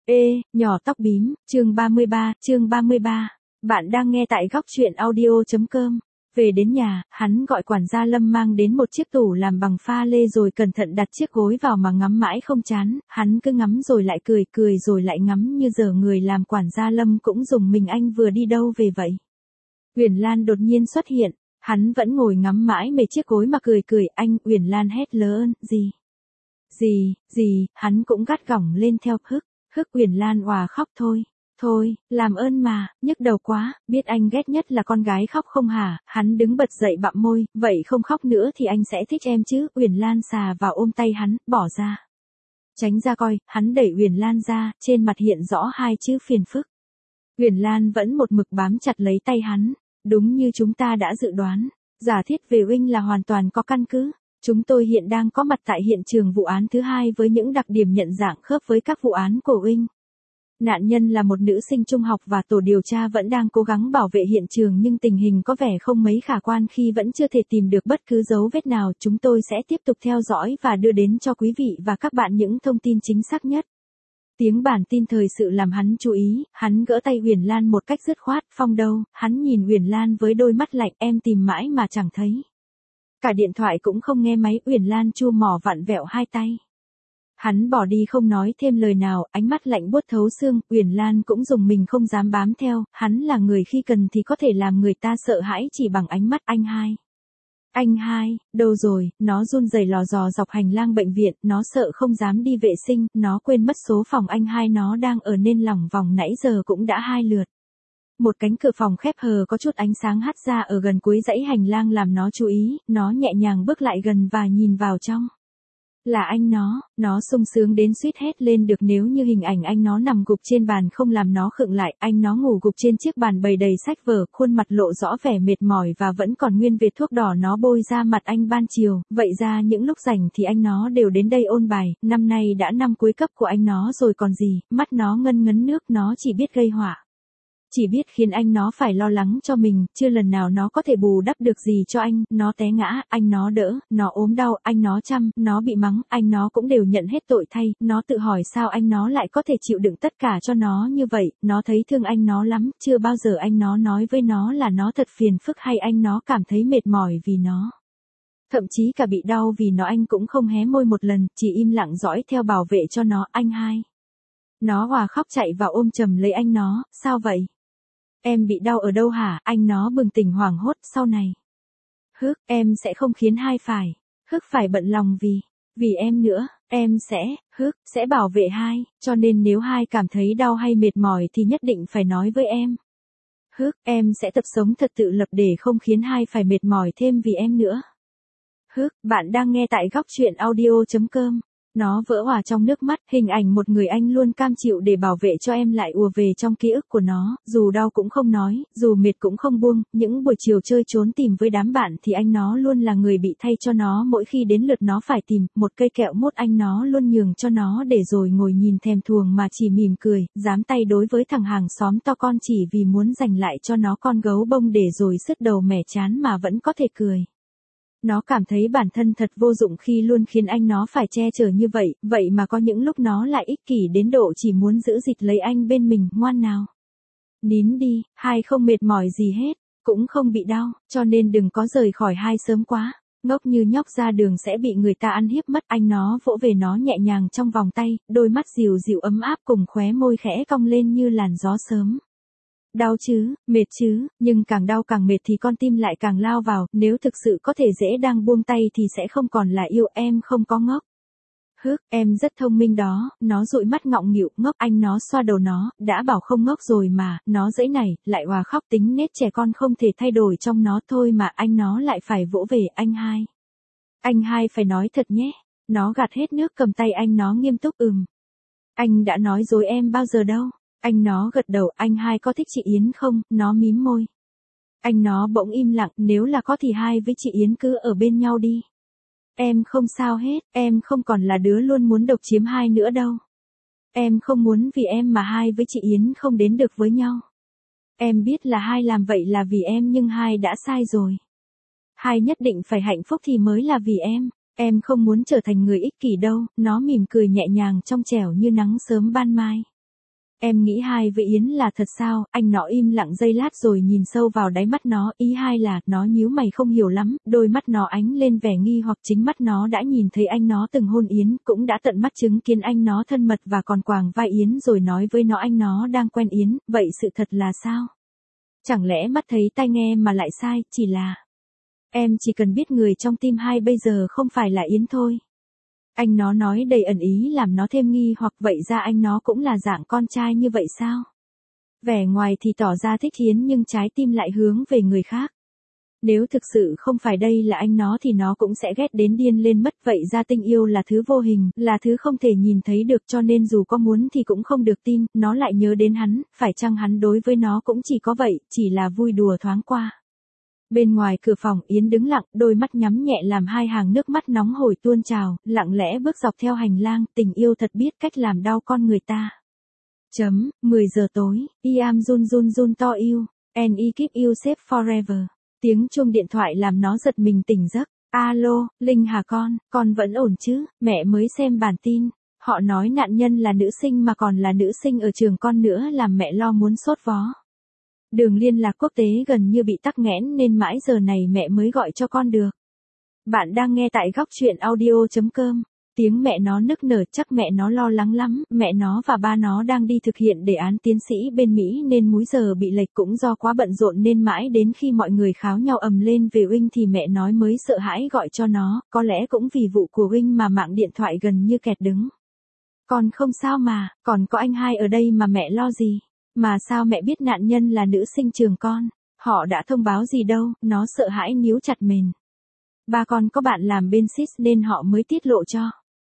Nhỏ tóc bím, chương 33. Bạn đang nghe tại góc truyện audio.com. Về đến nhà, hắn gọi quản gia Lâm mang đến một chiếc tủ làm bằng pha lê rồi cẩn thận đặt chiếc gối vào mà ngắm mãi không chán, hắn cứ ngắm rồi lại cười, cười rồi lại ngắm như giờ người làm quản gia Lâm cũng dùng mình anh vừa đi đâu về vậy. Uyển Lan đột nhiên xuất hiện, hắn vẫn ngồi ngắm mãi mấy chiếc gối mà cười, anh, Uyển Lan hét lớn, gì, hắn cũng gắt gỏng lên theo, Hức Uyển Lan òa khóc thôi, làm ơn mà, nhức đầu quá, biết anh ghét nhất là con gái khóc không hả, hắn đứng bật dậy bặm môi, vậy không khóc nữa thì anh sẽ thích em chứ, Uyển Lan xà vào ôm tay hắn, bỏ ra. Tránh ra coi, hắn đẩy Uyển Lan ra, trên mặt hiện rõ hai chữ phiền phức. Uyển Lan vẫn một mực bám chặt lấy tay hắn, đúng như chúng ta đã dự đoán, giả thiết về Uynh là hoàn toàn có căn cứ. Chúng tôi hiện đang có mặt tại hiện trường vụ án thứ hai với những đặc điểm nhận dạng khớp với các vụ án của Uynh. Nạn nhân là một nữ sinh trung học và tổ điều tra vẫn đang cố gắng bảo vệ hiện trường nhưng tình hình có vẻ không mấy khả quan khi vẫn chưa thể tìm được bất cứ dấu vết nào. Chúng tôi sẽ tiếp tục theo dõi và đưa đến cho quý vị và các bạn những thông tin chính xác nhất. Tiếng bản tin thời sự làm hắn chú ý, hắn gỡ tay Uyển Lan một cách dứt khoát, Phong đâu, hắn nhìn Uyển Lan với đôi mắt lạnh, em tìm mãi mà chẳng thấy. Cả điện thoại cũng không nghe máy, Uyển Lan chua mỏ vặn vẹo hai tay. Hắn bỏ đi không nói thêm lời nào, ánh mắt lạnh buốt thấu xương, Uyển Lan cũng dùng mình không dám bám theo, hắn là người khi cần thì có thể làm người ta sợ hãi chỉ bằng ánh mắt. Anh hai, đâu rồi, nó run rẩy lò dò dọc hành lang bệnh viện, nó sợ không dám đi vệ sinh, nó quên mất số phòng anh hai nó đang ở nên lòng vòng nãy giờ cũng đã 2 lượt. Một cánh cửa phòng khép hờ có chút ánh sáng hắt ra ở gần cuối dãy hành lang làm nó chú ý, nó nhẹ nhàng bước lại gần và nhìn vào trong. Là anh nó sung sướng đến suýt hét lên được nếu như hình ảnh anh nó nằm gục trên bàn không làm nó khựng lại, anh nó ngủ gục trên chiếc bàn bày đầy sách vở, khuôn mặt lộ rõ vẻ mệt mỏi và vẫn còn nguyên vệt thuốc đỏ nó bôi ra mặt anh ban chiều, vậy ra những lúc rảnh thì anh nó đều đến đây ôn bài, năm nay đã năm cuối cấp của anh nó rồi còn gì, mắt nó ngân ngấn nước, nó chỉ biết gây họa. Chỉ biết khiến anh nó phải lo lắng cho mình, chưa lần nào nó có thể bù đắp được gì cho anh, nó té ngã, anh nó đỡ, nó ốm đau, anh nó chăm, nó bị mắng, anh nó cũng đều nhận hết tội thay, nó tự hỏi sao anh nó lại có thể chịu đựng tất cả cho nó như vậy, nó thấy thương anh nó lắm, chưa bao giờ anh nó nói với nó là nó thật phiền phức hay anh nó cảm thấy mệt mỏi vì nó. Thậm chí cả bị đau vì nó anh cũng không hé môi một lần, chỉ im lặng dõi theo bảo vệ cho nó, anh hai. Nó òa khóc chạy vào ôm chầm lấy anh nó, sao vậy? Em bị đau ở đâu hả? Anh nó bừng tỉnh hoảng hốt, sau này. Em sẽ không khiến hai phải bận lòng vì em nữa, em sẽ bảo vệ hai, cho nên nếu hai cảm thấy đau hay mệt mỏi thì nhất định phải nói với em. Em sẽ tập sống thật tự lập để không khiến hai phải mệt mỏi thêm vì em nữa. Bạn đang nghe tại góc truyện audio.com. Nó vỡ òa trong nước mắt, hình ảnh một người anh luôn cam chịu để bảo vệ cho em lại ùa về trong ký ức của nó, dù đau cũng không nói, dù mệt cũng không buông, những buổi chiều chơi trốn tìm với đám bạn thì anh nó luôn là người bị thay cho nó mỗi khi đến lượt nó phải tìm, một cây kẹo mốt anh nó luôn nhường cho nó để rồi ngồi nhìn thèm thuồng mà chỉ mỉm cười, dám tay đối với thằng hàng xóm to con chỉ vì muốn giành lại cho nó con gấu bông để rồi sứt đầu mẻ chán mà vẫn có thể cười. Nó cảm thấy bản thân thật vô dụng khi luôn khiến anh nó phải che chở như vậy, vậy mà có những lúc nó lại ích kỷ đến độ chỉ muốn giữ gìn lấy anh bên mình, ngoan nào. Nín đi, hai không mệt mỏi gì hết, cũng không bị đau, cho nên đừng có rời khỏi hai sớm quá, ngốc như nhóc ra đường sẽ bị người ta ăn hiếp mất. Anh nó vỗ về nó nhẹ nhàng trong vòng tay, đôi mắt dịu dịu ấm áp cùng khóe môi khẽ cong lên như làn gió sớm. Đau chứ, mệt chứ, nhưng càng đau càng mệt thì con tim lại càng lao vào, nếu thực sự có thể dễ đang buông tay thì sẽ không còn là yêu, em không có ngốc. Em rất thông minh đó, nó dụi mắt ngọng nghịu, ngốc, anh nó xoa đầu nó, đã bảo không ngốc rồi mà, nó dãy này, lại òa khóc, tính nết trẻ con không thể thay đổi trong nó thôi mà anh nó lại phải vỗ về, anh hai. Anh hai phải nói thật nhé, nó gạt hết nước cầm tay anh nó nghiêm túc, Anh đã nói dối em bao giờ đâu. Anh nó gật đầu, anh hai có thích chị Yến không, nó mím môi. Anh nó bỗng im lặng, nếu là có thì hai với chị Yến cứ ở bên nhau đi. Em không sao hết, em không còn là đứa luôn muốn độc chiếm hai nữa đâu. Em không muốn vì em mà hai với chị Yến không đến được với nhau. Em biết là hai làm vậy là vì em nhưng hai đã sai rồi. Hai nhất định phải hạnh phúc thì mới là vì em không muốn trở thành người ích kỷ đâu, nó mỉm cười nhẹ nhàng trong trẻo như nắng sớm ban mai. Em nghĩ hai với Yến là thật sao? Anh nó im lặng giây lát rồi nhìn sâu vào đáy mắt nó, ý hai là, nó nhíu mày không hiểu lắm, đôi mắt nó ánh lên vẻ nghi hoặc chính mắt nó đã nhìn thấy anh nó từng hôn Yến, cũng đã tận mắt chứng kiến anh nó thân mật và còn quàng vai Yến rồi nói với nó anh nó đang quen Yến, vậy sự thật là sao? Chẳng lẽ mắt thấy tai nghe mà lại sai, chỉ là... Em chỉ cần biết người trong tim hai bây giờ không phải là Yến thôi. Anh nó nói đầy ẩn ý làm nó thêm nghi hoặc vậy ra anh nó cũng là dạng con trai như vậy sao? Vẻ ngoài thì tỏ ra thích Yến nhưng trái tim lại hướng về người khác. Nếu thực sự không phải đây là anh nó thì nó cũng sẽ ghét đến điên lên mất vậy ra tình yêu là thứ vô hình, là thứ không thể nhìn thấy được cho nên dù có muốn thì cũng không được tin, nó lại nhớ đến hắn, phải chăng hắn đối với nó cũng chỉ có vậy, chỉ là vui đùa thoáng qua. Bên ngoài cửa phòng Yến đứng lặng, đôi mắt nhắm nhẹ làm hai hàng nước mắt nóng hổi tuôn trào, lặng lẽ bước dọc theo hành lang, tình yêu thật biết cách làm đau con người ta. 10 giờ tối, I am run run run to you, and I keep you safe forever. Tiếng chuông điện thoại làm nó giật mình tỉnh giấc. Alo, Linh hả con vẫn ổn chứ, mẹ mới xem bản tin. Họ nói nạn nhân là nữ sinh mà còn là nữ sinh ở trường con nữa làm mẹ lo muốn sốt vó. Đường liên lạc quốc tế gần như bị tắc nghẽn nên mãi giờ này mẹ mới gọi cho con được. Bạn đang nghe tại góc chuyện audio.com. Tiếng mẹ nó nức nở chắc mẹ nó lo lắng lắm, mẹ nó và ba nó đang đi thực hiện đề án tiến sĩ bên Mỹ nên múi giờ bị lệch cũng do quá bận rộn nên mãi đến khi mọi người kháo nhau ầm lên về Wing thì mẹ nói mới sợ hãi gọi cho nó, có lẽ cũng vì vụ của Wing mà mạng điện thoại gần như kẹt đứng. Con không sao mà, còn có anh hai ở đây mà mẹ lo gì? Mà sao mẹ biết nạn nhân là nữ sinh trường con? Họ đã thông báo gì đâu, nó sợ hãi níu chặt mền. Ba con có bạn làm bên SIS nên họ mới tiết lộ cho.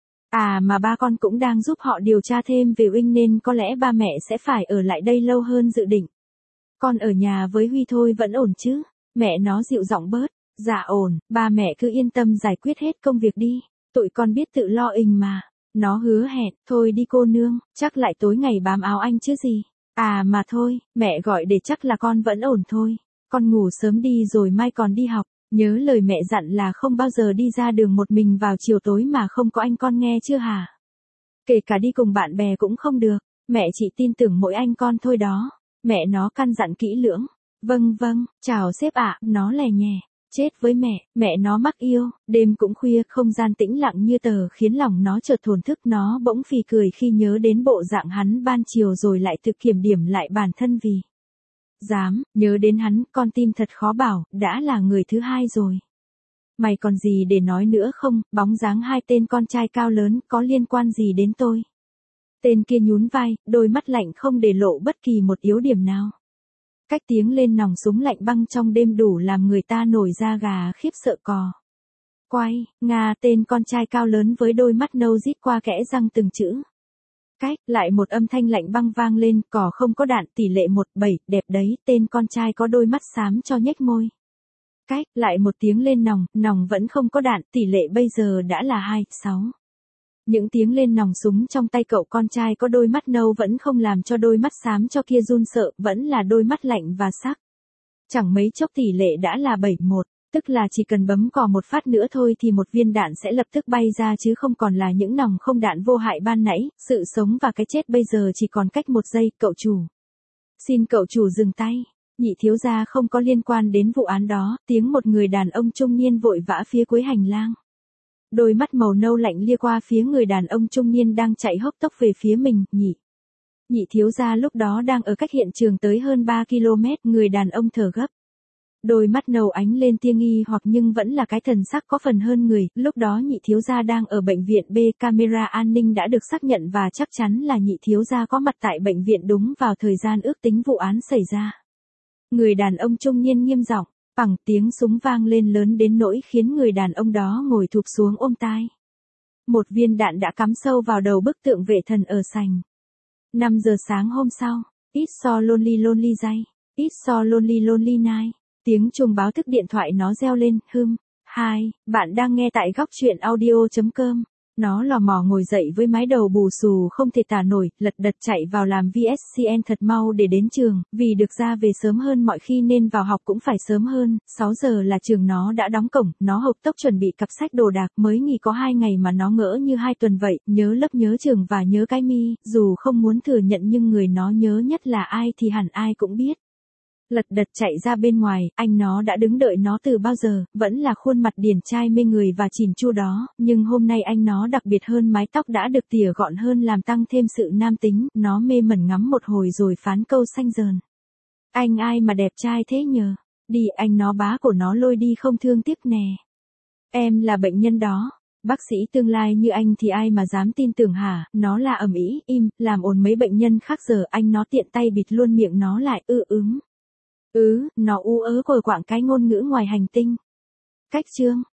À mà ba con cũng đang giúp họ điều tra thêm về Wing nên có lẽ ba mẹ sẽ phải ở lại đây lâu hơn dự định. Con ở nhà với Huy thôi vẫn ổn chứ? Mẹ nó dịu giọng bớt. Dạ ổn, ba mẹ cứ yên tâm giải quyết hết công việc đi. Tụi con biết tự lo ình mà. Nó hứa hẹn, thôi đi cô nương, chắc lại tối ngày bám áo anh chứ gì. À mà thôi, mẹ gọi để chắc là con vẫn ổn thôi. Con ngủ sớm đi rồi mai còn đi học. Nhớ lời mẹ dặn là không bao giờ đi ra đường một mình vào chiều tối mà không có anh con nghe chưa hả? Kể cả đi cùng bạn bè cũng không được. Mẹ chỉ tin tưởng mỗi anh con thôi đó. Mẹ nó căn dặn kỹ lưỡng. Vâng, chào sếp ạ, nó lè nhè. Chết với mẹ nó mắc yêu, đêm cũng khuya, không gian tĩnh lặng như tờ khiến lòng nó chợt thổn thức nó bỗng phì cười khi nhớ đến bộ dạng hắn ban chiều rồi lại tự kiểm điểm lại bản thân vì. Dám, nhớ đến hắn, con tim thật khó bảo, đã là người thứ hai rồi. Mày còn gì để nói nữa không, bóng dáng hai tên con trai cao lớn, có liên quan gì đến tôi? Tên kia nhún vai, đôi mắt lạnh không để lộ bất kỳ một yếu điểm nào. Cách tiếng lên nòng súng lạnh băng trong đêm đủ làm người ta nổi da gà khiếp sợ cò. Quay, Nga tên con trai cao lớn với đôi mắt nâu rít qua kẽ răng từng chữ. Cách, lại một âm thanh lạnh băng vang lên, cỏ không có đạn, tỷ lệ 1-7, đẹp đấy, tên con trai có đôi mắt xám cho nhếch môi. Cách, lại một tiếng lên nòng vẫn không có đạn, tỷ lệ bây giờ đã là 2-6. Những tiếng lên nòng súng trong tay cậu con trai có đôi mắt nâu vẫn không làm cho đôi mắt xám cho kia run sợ, vẫn là đôi mắt lạnh và sắc. Chẳng mấy chốc tỷ lệ đã là 7-1. Tức là chỉ cần bấm cò một phát nữa thôi thì một viên đạn sẽ lập tức bay ra chứ không còn là những nòng không đạn vô hại ban nãy, sự sống và cái chết bây giờ chỉ còn cách 1 giây, cậu chủ. Xin cậu chủ dừng tay, nhị thiếu gia không có liên quan đến vụ án đó, tiếng một người đàn ông trung niên vội vã phía cuối hành lang. Đôi mắt màu nâu lạnh lia qua phía người đàn ông trung niên đang chạy hốc tốc về phía mình, nhị thiếu gia lúc đó đang ở cách hiện trường tới hơn 3 km, người đàn ông thở gấp. Đôi mắt nâu ánh lên tia nghi hoặc nhưng vẫn là cái thần sắc có phần hơn người, lúc đó nhị thiếu gia đang ở bệnh viện B, camera an ninh đã được xác nhận và chắc chắn là nhị thiếu gia có mặt tại bệnh viện đúng vào thời gian ước tính vụ án xảy ra. Người đàn ông trung niên nghiêm giọng, bằng tiếng súng vang lên lớn đến nỗi khiến người đàn ông đó ngồi thụp xuống ôm tai. Một viên đạn đã cắm sâu vào đầu bức tượng vệ thần ở sành. 5 giờ sáng hôm sau, It's so lonely lonely day, It's so lonely lonely night. Tiếng chuông báo thức điện thoại nó reo lên, Hi, bạn đang nghe tại góc chuyện audio.com. Nó lò mò ngồi dậy với mái đầu bù xù không thể tả nổi, lật đật chạy vào làm VSCN thật mau để đến trường, vì được ra về sớm hơn mọi khi nên vào học cũng phải sớm hơn, 6 giờ là trường nó đã đóng cổng, nó hộc tốc chuẩn bị cặp sách đồ đạc, mới nghỉ có 2 ngày mà nó ngỡ như 2 tuần vậy, nhớ lớp nhớ trường và nhớ cái mi, dù không muốn thừa nhận nhưng người nó nhớ nhất là ai thì hẳn ai cũng biết. Lật đật chạy ra bên ngoài, anh nó đã đứng đợi nó từ bao giờ, vẫn là khuôn mặt điển trai mê người và chỉn chu đó, nhưng hôm nay anh nó đặc biệt hơn, mái tóc đã được tỉa gọn hơn làm tăng thêm sự nam tính, nó mê mẩn ngắm một hồi rồi phán câu xanh dờn. Anh ai mà đẹp trai thế nhờ, đi anh nó bá của nó lôi đi không thương tiếc nè. Em là bệnh nhân đó. Bác sĩ tương lai như anh thì ai mà dám tin tưởng hả, nó là ầm ĩ, im, làm ồn mấy bệnh nhân khác giờ anh nó tiện tay bịt luôn miệng nó lại, nó ú ớ quờ quạng cái ngôn ngữ ngoài hành tinh. Cách chương